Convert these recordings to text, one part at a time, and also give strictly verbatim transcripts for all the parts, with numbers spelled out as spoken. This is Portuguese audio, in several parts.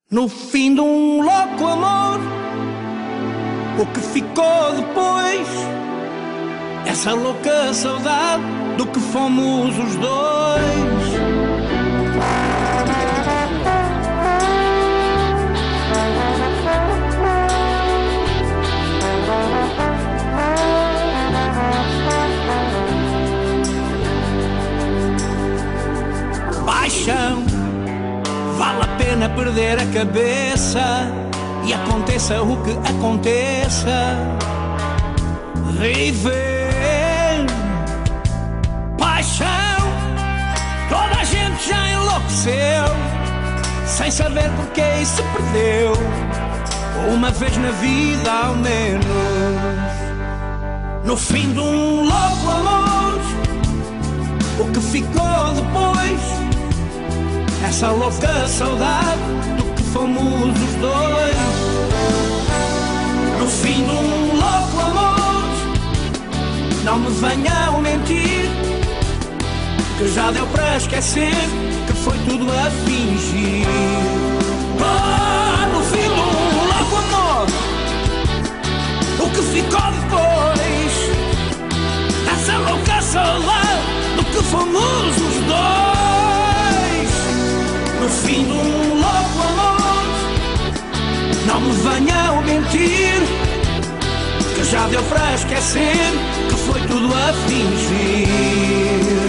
No fim de um louco amor, o que ficou depois? Essa louca saudade do que fomos os dois. Paixão, vale a pena perder a cabeça, e aconteça o que aconteça, viver. Paixão, toda a gente já enlouqueceu, sem saber porque isso se perdeu, uma vez na vida ao menos. No fim de um louco amor, o que ficou depois? Essa louca saudade do que fomos os dois. No fim de um louco amor, não me venham mentir, que já deu para esquecer, que foi tudo a fingir. Ah, no fim de um louco amor, o que ficou depois? Essa louca saudade do que fomos os dois. No fim de um louco amor, não me venham mentir, que já deu para esquecer, que foi tudo a fingir.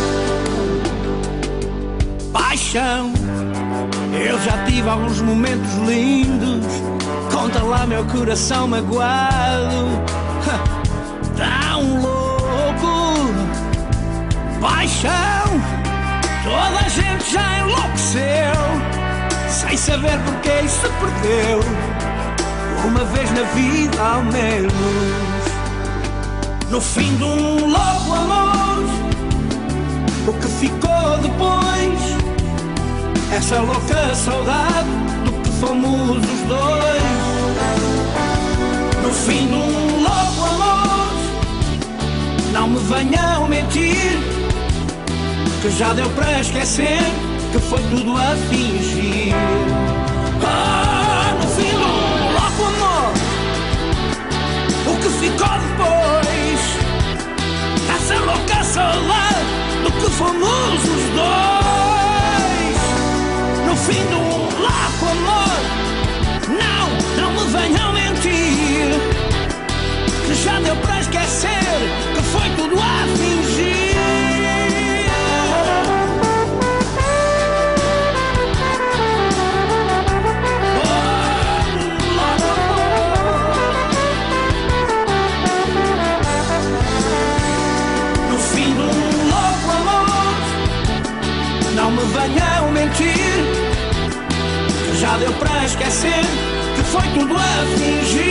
Paixão, eu já tive alguns momentos lindos, conta lá meu coração magoado, tão louco. Paixão, toda a gente já enlouqueceu, sem saber porque isso se perdeu, uma vez na vida ao menos. No fim de um louco amor, o que ficou depois? Essa louca saudade do que fomos os dois. No fim de um louco amor, não me venham mentir, que já deu para esquecer, que foi tudo a fingir. Ah, no fim de um louco amor, o que ficou depois? Essa louca saudade do que fomos os dois. No fim de um louco amor, não, não me venham mentir, que já deu para esquecer, que foi tudo a fingir. Não me venham mentir, que já deu para esquecer, que foi tudo a fingir.